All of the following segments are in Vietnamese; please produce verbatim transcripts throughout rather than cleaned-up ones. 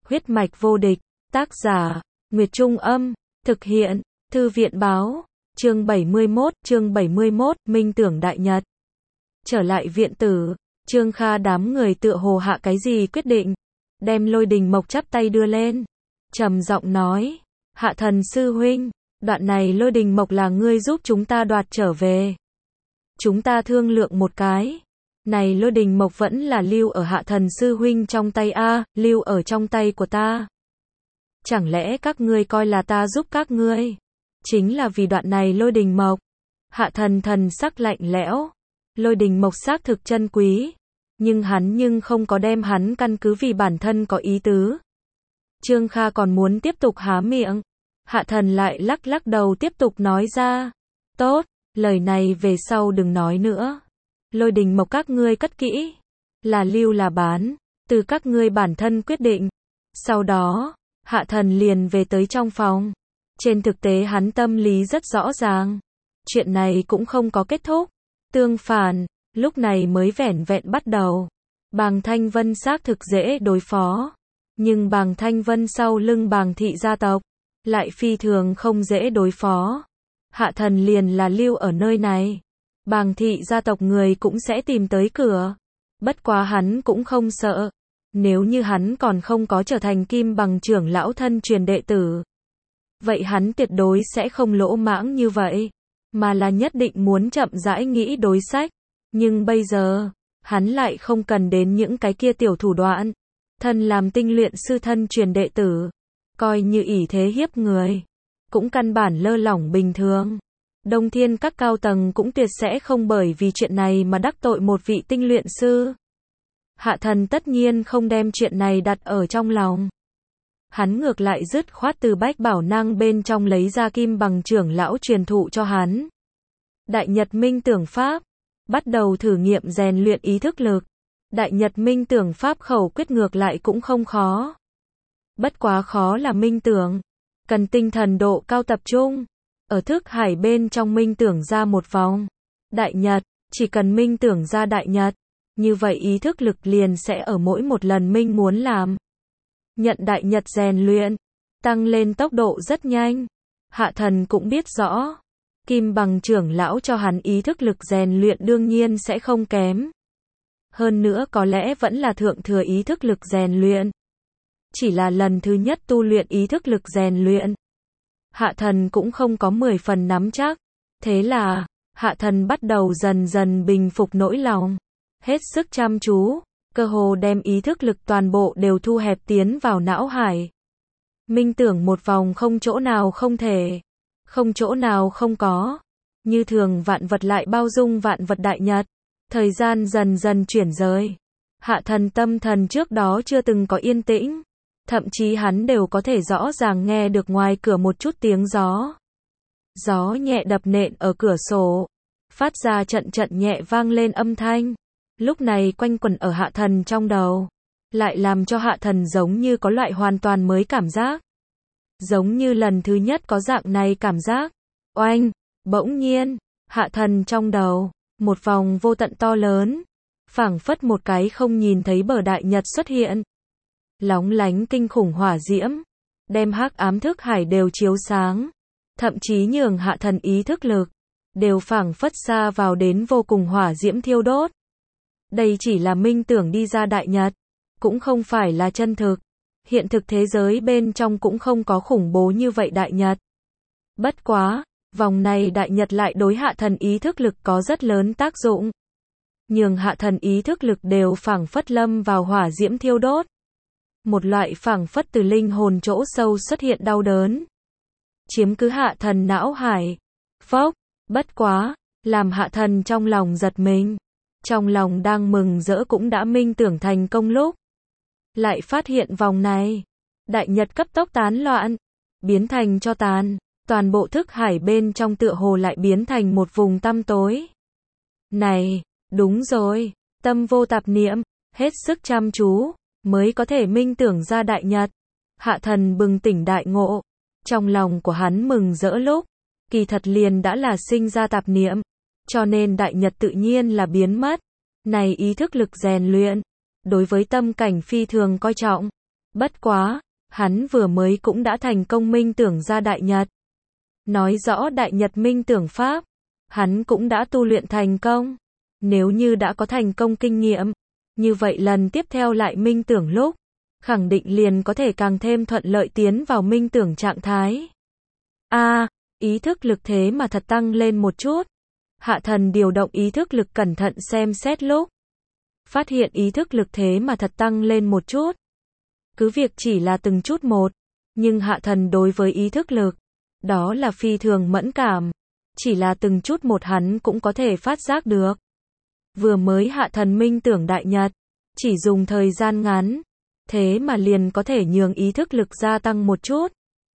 Huyết mạch vô địch, tác giả, Nguyệt Trung Âm, thực hiện, Thư viện Báo, chương bảy mươi mốt, chương bảy mươi mốt, Minh tưởng Đại Nhật. Trở lại viện tử, Trương Kha đám người tựa hồ hạ cái gì quyết định, đem Lôi Đình Mộc chắp tay đưa lên, trầm giọng nói, Hạ Thần sư huynh, đoạn này Lôi Đình Mộc là ngươi giúp chúng ta đoạt trở về. Chúng ta thương lượng một cái. Này Lôi Đình Mộc vẫn là lưu ở Hạ Thần sư huynh trong tay a, lưu ở trong tay của ta. Chẳng lẽ các ngươi coi là ta giúp các ngươi? Chính là vì đoạn này Lôi Đình Mộc. Hạ Thần thần sắc lạnh lẽo. Lôi Đình Mộc xác thực chân quý, nhưng hắn nhưng không có đem hắn căn cứ vì bản thân có ý tứ. Trương Kha còn muốn tiếp tục há miệng. Hạ Thần lại lắc lắc đầu tiếp tục nói ra. Tốt, lời này về sau đừng nói nữa. Lôi Đình Mộc các ngươi cất kỹ, là lưu là bán, từ các ngươi bản thân quyết định. Sau đó, Hạ Thần liền về tới trong phòng. Trên thực tế hắn tâm lý rất rõ ràng. Chuyện này cũng không có kết thúc. Tương phản, lúc này mới vẻn vẹn bắt đầu. Bàng Thanh Vân xác thực dễ đối phó. Nhưng Bàng Thanh Vân sau lưng Bàng thị gia tộc, lại phi thường không dễ đối phó. Hạ Thần liền là lưu ở nơi này. Bàng thị gia tộc người cũng sẽ tìm tới cửa. Bất quá hắn cũng không sợ. Nếu như hắn còn không có trở thành Kim Bằng trưởng lão thân truyền đệ tử, vậy hắn tuyệt đối sẽ không lỗ mãng như vậy, mà là nhất định muốn chậm rãi nghĩ đối sách. Nhưng bây giờ, hắn lại không cần đến những cái kia tiểu thủ đoạn. Thân làm tinh luyện sư thân truyền đệ tử, coi như ỷ thế hiếp người, cũng căn bản lơ lỏng bình thường. Đông Thiên các cao tầng cũng tuyệt sẽ không bởi vì chuyện này mà đắc tội một vị tinh luyện sư. Hạ Thần tất nhiên không đem chuyện này đặt ở trong lòng. Hắn ngược lại dứt khoát từ bách bảo năng bên trong lấy ra Kim Bằng trưởng lão truyền thụ cho hắn. Đại Nhật Minh tưởng pháp, bắt đầu thử nghiệm rèn luyện ý thức lực. Đại Nhật Minh tưởng pháp khẩu quyết ngược lại cũng không khó. Bất quá khó là minh tưởng, cần tinh thần độ cao tập trung. Ở thức hải bên trong minh tưởng ra một vòng Đại Nhật, chỉ cần minh tưởng ra Đại Nhật, như vậy ý thức lực liền sẽ ở mỗi một lần minh muốn làm. Nhận Đại Nhật rèn luyện, tăng lên tốc độ rất nhanh. Hạ Thần cũng biết rõ, Kim Bằng trưởng lão cho hắn ý thức lực rèn luyện đương nhiên sẽ không kém. Hơn nữa có lẽ vẫn là thượng thừa ý thức lực rèn luyện. Chỉ là lần thứ nhất tu luyện ý thức lực rèn luyện, Hạ Thần cũng không có mười phần nắm chắc. Thế là, Hạ Thần bắt đầu dần dần bình phục nỗi lòng. Hết sức chăm chú, cơ hồ đem ý thức lực toàn bộ đều thu hẹp tiến vào não hải. Minh tưởng một vòng không chỗ nào không thể, không chỗ nào không có. Như thường vạn vật lại bao dung vạn vật Đại Nhật. Thời gian dần dần chuyển rời. Hạ Thần tâm thần trước đó chưa từng có yên tĩnh. Thậm chí hắn đều có thể rõ ràng nghe được ngoài cửa một chút tiếng gió. Gió nhẹ đập nện ở cửa sổ, phát ra trận trận nhẹ vang lên âm thanh. Lúc này quanh quẩn ở Hạ Thần trong đầu, lại làm cho Hạ Thần giống như có loại hoàn toàn mới cảm giác. Giống như lần thứ nhất có dạng này cảm giác. Oanh, bỗng nhiên, Hạ Thần trong đầu, một vòng vô tận to lớn, phảng phất một cái không nhìn thấy bờ Đại Nhật xuất hiện. Lóng lánh kinh khủng hỏa diễm, đem hắc ám thức hải đều chiếu sáng, thậm chí nhường Hạ Thần ý thức lực, đều phảng phất xa vào đến vô cùng hỏa diễm thiêu đốt. Đây chỉ là minh tưởng đi ra Đại Nhật, cũng không phải là chân thực. Hiện thực thế giới bên trong cũng không có khủng bố như vậy Đại Nhật. Bất quá, vòng này Đại Nhật lại đối Hạ Thần ý thức lực có rất lớn tác dụng. Nhường Hạ Thần ý thức lực đều phảng phất lâm vào hỏa diễm thiêu đốt. Một loại phảng phất từ linh hồn chỗ sâu xuất hiện đau đớn, chiếm cứ Hạ Thần não hải. Phốc, bất quá, làm Hạ Thần trong lòng giật mình. Trong lòng đang mừng rỡ cũng đã minh tưởng thành công lúc, lại phát hiện vòng này, Đại Nhật cấp tốc tán loạn, biến thành tro tàn. Toàn bộ thức hải bên trong tựa hồ lại biến thành một vùng tăm tối. Này, đúng rồi, tâm vô tạp niệm, hết sức chăm chú, mới có thể minh tưởng ra Đại Nhật. Hạ Thần bừng tỉnh đại ngộ. Trong lòng của hắn mừng rỡ lúc, kỳ thật liền đã là sinh ra tạp niệm, cho nên Đại Nhật tự nhiên là biến mất. Này ý thức lực rèn luyện, đối với tâm cảnh phi thường coi trọng. Bất quá, hắn vừa mới cũng đã thành công minh tưởng ra đại nhật. Nói rõ đại nhật minh tưởng pháp, hắn cũng đã tu luyện thành công. Nếu như đã có thành công kinh nghiệm, như vậy lần tiếp theo lại minh tưởng lúc, khẳng định liền có thể càng thêm thuận lợi tiến vào minh tưởng trạng thái. A, à, ý thức lực thế mà thật tăng lên một chút. Hạ thần điều động ý thức lực cẩn thận xem xét lúc, phát hiện ý thức lực thế mà thật tăng lên một chút. Cứ việc chỉ là từng chút một, nhưng hạ thần đối với ý thức lực, đó là phi thường mẫn cảm. Chỉ là từng chút một hắn cũng có thể phát giác được. Vừa mới hạ thần minh tưởng đại nhật, chỉ dùng thời gian ngắn, thế mà liền có thể nhường ý thức lực gia tăng một chút.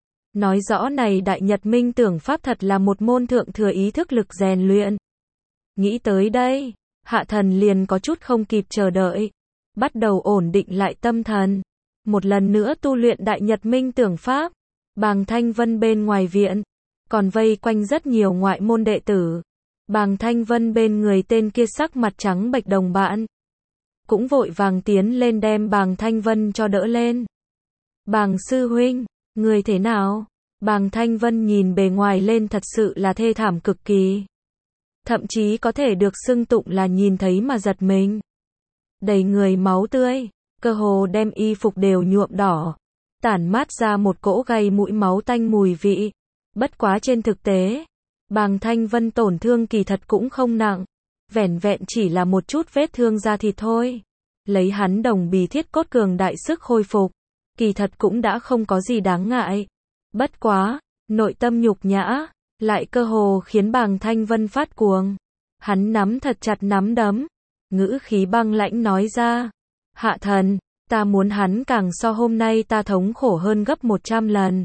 Nói rõ này đại nhật minh tưởng pháp thật là một môn thượng thừa ý thức lực rèn luyện. Nghĩ tới đây, hạ thần liền có chút không kịp chờ đợi, bắt đầu ổn định lại tâm thần. Một lần nữa tu luyện đại nhật minh tưởng pháp. Bàng Thanh Vân bên ngoài viện, còn vây quanh rất nhiều ngoại môn đệ tử. Bàng Thanh Vân bên người tên kia sắc mặt trắng bệch đồng bạn, cũng vội vàng tiến lên đem Bàng Thanh Vân cho đỡ lên. Bàng sư huynh, người thế nào? Bàng Thanh Vân nhìn bề ngoài lên thật sự là thê thảm cực kỳ. Thậm chí có thể được xưng tụng là nhìn thấy mà giật mình. Đầy người máu tươi, cơ hồ đem y phục đều nhuộm đỏ, tản mát ra một cỗ gây mũi máu tanh mùi vị. Bất quá trên thực tế, Bàng Thanh Vân tổn thương kỳ thật cũng không nặng, vẻn vẹn chỉ là một chút vết thương da thịt thôi. Lấy hắn đồng bì thiết cốt cường đại sức hồi phục, kỳ thật cũng đã không có gì đáng ngại. Bất quá, nội tâm nhục nhã, lại cơ hồ khiến Bàng Thanh Vân phát cuồng. Hắn nắm thật chặt nắm đấm, ngữ khí băng lãnh nói ra, hạ thần, ta muốn hắn càng so hôm nay ta thống khổ hơn gấp một trăm lần.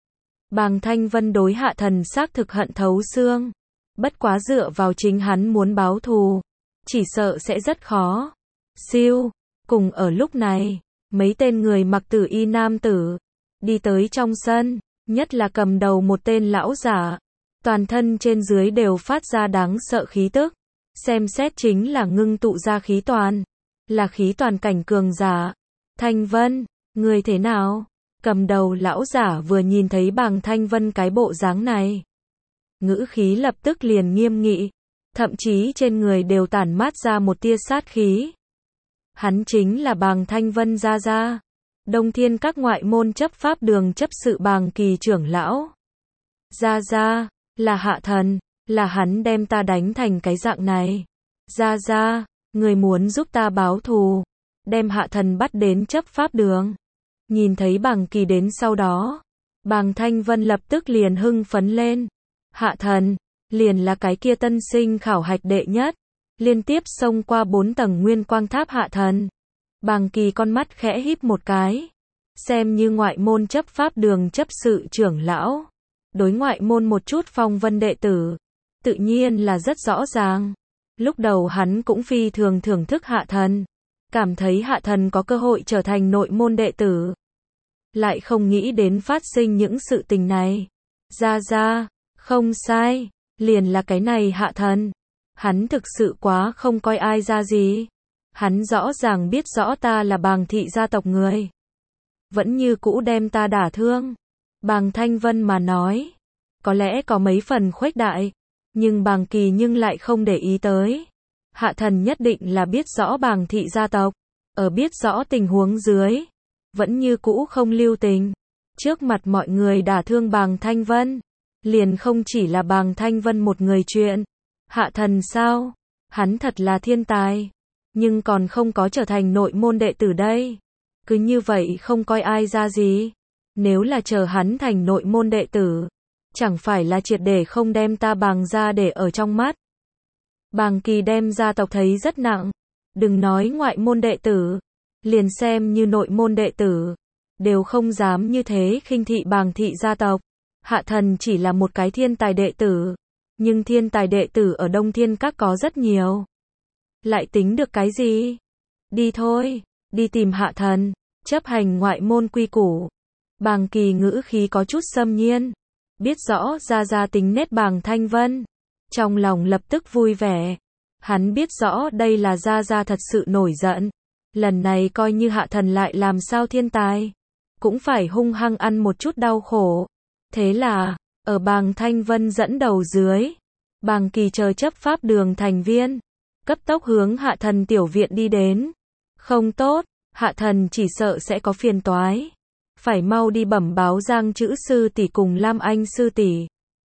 Bàng Thanh Vân đối hạ thần xác thực hận thấu xương. Bất quá dựa vào chính hắn muốn báo thù, chỉ sợ sẽ rất khó. Siêu, cùng ở lúc này, mấy tên người mặc tử y nam tử, đi tới trong sân, nhất là cầm đầu một tên lão giả. Toàn thân trên dưới đều phát ra đáng sợ khí tức. Xem xét chính là ngưng tụ ra khí toàn. Là khí toàn cảnh cường giả. Thanh Vân, người thế nào? Cầm đầu lão giả vừa nhìn thấy Bàng Thanh Vân cái bộ dáng này, ngữ khí lập tức liền nghiêm nghị, thậm chí trên người đều tản mát ra một tia sát khí. Hắn chính là Bàng Thanh Vân gia gia, Đông Thiên các ngoại môn chấp pháp đường chấp sự Bàng Kỳ trưởng lão. Gia gia, là hạ thần, là hắn đem ta đánh thành cái dạng này. Gia gia, người muốn giúp ta báo thù, đem hạ thần bắt đến chấp pháp đường. Nhìn thấy Bàng Kỳ đến sau đó, Bàng Thanh Vân lập tức liền hưng phấn lên. Hạ thần, liền là cái kia tân sinh khảo hạch đệ nhất, liên tiếp xông qua bốn tầng nguyên quang tháp hạ thần. Bàng Kỳ con mắt khẽ híp một cái, xem như ngoại môn chấp pháp đường chấp sự trưởng lão, đối ngoại môn một chút phong vân đệ tử, tự nhiên là rất rõ ràng. Lúc đầu hắn cũng phi thường thưởng thức hạ thần, cảm thấy hạ thần có cơ hội trở thành nội môn đệ tử. Lại không nghĩ đến phát sinh những sự tình này. Ra ra, không sai, liền là cái này hạ thần. Hắn thực sự quá không coi ai ra gì. Hắn rõ ràng biết rõ ta là Bàng thị gia tộc người, vẫn như cũ đem ta đả thương. Bàng Thanh Vân mà nói, có lẽ có mấy phần khuếch đại, nhưng Bàng Kỳ nhưng lại không để ý tới. Hạ thần nhất định là biết rõ Bàng thị gia tộc, ở biết rõ tình huống dưới, vẫn như cũ không lưu tình. Trước mặt mọi người đả thương Bàng Thanh Vân, liền không chỉ là Bàng Thanh Vân một người chuyện. Hạ thần sao? Hắn thật là thiên tài, nhưng còn không có trở thành nội môn đệ tử đây. Cứ như vậy không coi ai ra gì. Nếu là chờ hắn thành nội môn đệ tử, chẳng phải là triệt để không đem ta Bàng gia để ở trong mắt. Bàng Kỳ đem gia tộc thấy rất nặng, đừng nói ngoại môn đệ tử, liền xem như nội môn đệ tử, đều không dám như thế khinh thị Bàng thị gia tộc. Hạ thần chỉ là một cái thiên tài đệ tử, nhưng thiên tài đệ tử ở Đông Thiên các có rất nhiều. Lại tính được cái gì? Đi thôi, đi tìm hạ thần, chấp hành ngoại môn quy củ. Bàng Kỳ ngữ khí có chút xâm nhiên, biết rõ ra ra tính nết Bàng Thanh Vân, trong lòng lập tức vui vẻ. Hắn biết rõ đây là gia gia thật sự nổi giận, lần này coi như hạ thần lại làm sao thiên tài. cũng phải hung hăng ăn một chút đau khổ. Thế là, ở Bàng Thanh Vân dẫn đầu dưới, Bàng Kỳ chờ chấp pháp đường thành viên, cấp tốc hướng Hạ Thần tiểu viện đi đến. Không tốt, Hạ Thần chỉ sợ sẽ có phiền toái. Phải mau đi bẩm báo Giang Chữ sư tỷ cùng Lam Anh sư tỷ.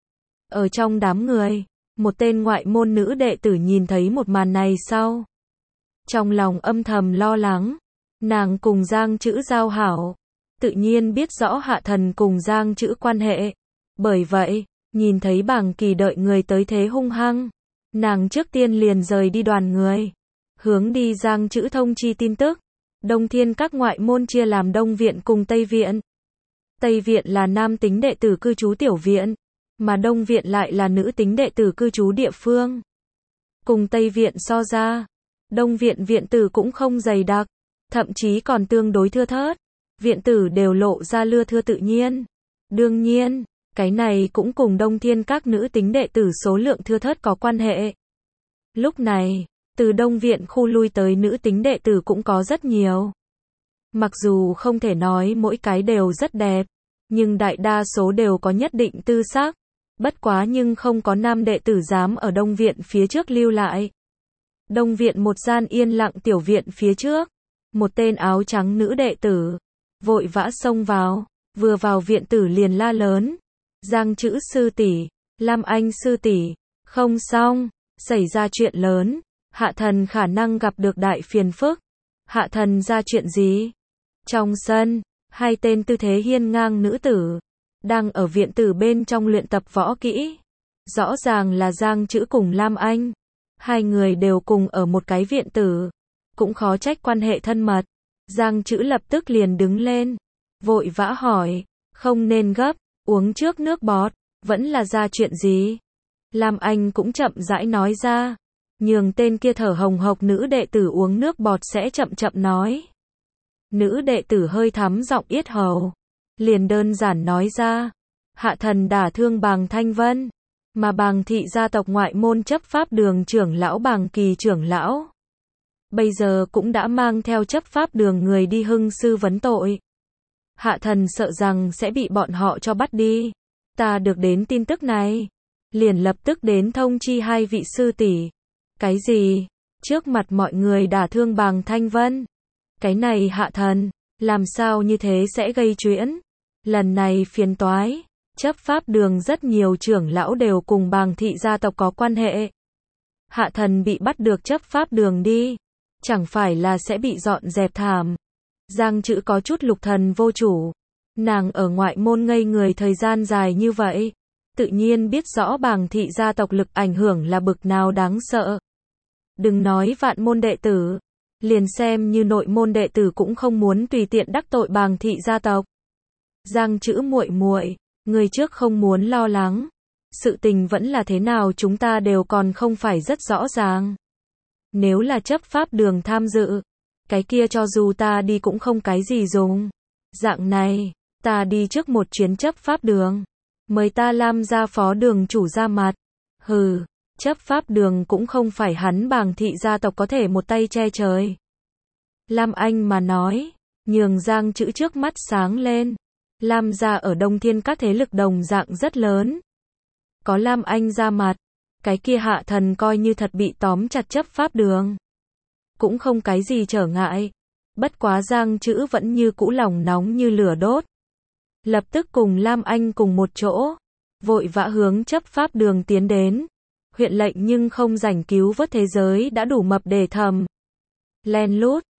Ở trong đám người, một tên ngoại môn nữ đệ tử nhìn thấy một màn này sau. Trong lòng âm thầm lo lắng, nàng cùng Giang Chữ giao hảo, tự nhiên biết rõ Hạ Thần cùng Giang Chữ quan hệ. Bởi vậy, nhìn thấy Bàng Kỳ đợi người tới thế hung hăng, nàng trước tiên liền rời đi đoàn người, hướng đi Giang Chữ thông chi tin tức. Đông Thiên các ngoại môn chia làm Đông viện cùng Tây viện. Tây viện là nam tính đệ tử cư trú tiểu viện, mà Đông viện lại là nữ tính đệ tử cư trú địa phương. Cùng Tây viện so ra, Đông viện viện tử cũng không dày đặc, thậm chí còn tương đối thưa thớt. Viện tử đều lộ ra lưa thưa tự nhiên. Đương nhiên, cái này cũng cùng Đông Thiên các nữ tính đệ tử số lượng thưa thớt có quan hệ. Lúc này, từ Đông viện khu lui tới nữ tính đệ tử cũng có rất nhiều. Mặc dù không thể nói mỗi cái đều rất đẹp, nhưng đại đa số đều có nhất định tư sắc. Bất quá nhưng không có nam đệ tử dám ở Đông viện phía trước lưu lại. Đông viện một gian yên lặng tiểu viện phía trước, một tên áo trắng nữ đệ tử vội vã xông vào, vừa vào viện tử liền la lớn: "Giang Chữ sư tỷ, Lam Anh sư tỷ, không xong, xảy ra chuyện lớn, Hạ Thần khả năng gặp được đại phiền phức." Hạ Thần ra chuyện gì? Trong sân, hai tên tư thế hiên ngang nữ tử đang ở viện tử bên trong luyện tập võ kỹ. Rõ ràng là Giang Chữ cùng Lam Anh, hai người đều cùng ở một cái viện tử, cũng khó trách quan hệ thân mật. Giang Chữ lập tức liền đứng lên, vội vã hỏi: "Không nên gấp, uống trước nước bọt, vẫn là ra chuyện gì?" Lam Anh cũng chậm rãi nói ra, nhường tên kia thở hồng hộc nữ đệ tử uống nước bọt sẽ chậm chậm nói. Nữ đệ tử hơi thắm giọng yết hầu, liền đơn giản nói ra: "Hạ Thần đả thương Bàng Thanh Vân, mà Bàng thị gia tộc ngoại môn chấp pháp đường trưởng lão Bàng Kỳ trưởng lão bây giờ cũng đã mang theo chấp pháp đường người đi hưng sư vấn tội. Hạ Thần sợ rằng sẽ bị bọn họ cho bắt đi. Ta được đến tin tức này, liền lập tức đến thông chi hai vị sư tỷ." "Cái gì? Trước mặt mọi người đả thương Bàng Thanh Vân? Cái này Hạ Thần, làm sao như thế sẽ gây chuyện? Lần này phiền toái, chấp pháp đường rất nhiều trưởng lão đều cùng Bàng thị gia tộc có quan hệ. Hạ Thần bị bắt được chấp pháp đường đi, chẳng phải là sẽ bị dọn dẹp thảm." Giang Chữ có chút lục thần vô chủ. Nàng ở ngoại môn ngây người thời gian dài như vậy, tự nhiên biết rõ Bàng thị gia tộc lực ảnh hưởng là bực nào đáng sợ. Đừng nói vạn môn đệ tử, liền xem như nội môn đệ tử cũng không muốn tùy tiện đắc tội Bàng thị gia tộc. Giang Chữ muội muội, người trước không muốn lo lắng, sự tình vẫn là thế nào chúng ta đều còn không phải rất rõ ràng. Nếu là chấp pháp đường tham dự, cái kia cho dù ta đi cũng không cái gì dùng. Dạng này, ta đi trước một chuyến chấp pháp đường, mời ta Lam gia phó đường chủ ra mặt. Hừ, chấp pháp đường cũng không phải hắn Bàng thị gia tộc có thể một tay che trời. Lam Anh mà nói, nhường Giang Chữ trước mắt sáng lên. Lam gia ở Đông Thiên các thế lực đồng dạng rất lớn. Có Lam Anh ra mặt, cái kia Hạ Thần coi như thật bị tóm chặt chấp pháp đường, cũng không cái gì trở ngại. Bất quá Giang Chữ vẫn như cũ lòng nóng như lửa đốt. Lập tức cùng Lam Anh cùng một chỗ, vội vã hướng chấp pháp đường tiến đến. Huyện lệnh nhưng không rảnh cứu vớt thế giới đã đủ mập để thầm. Len lút,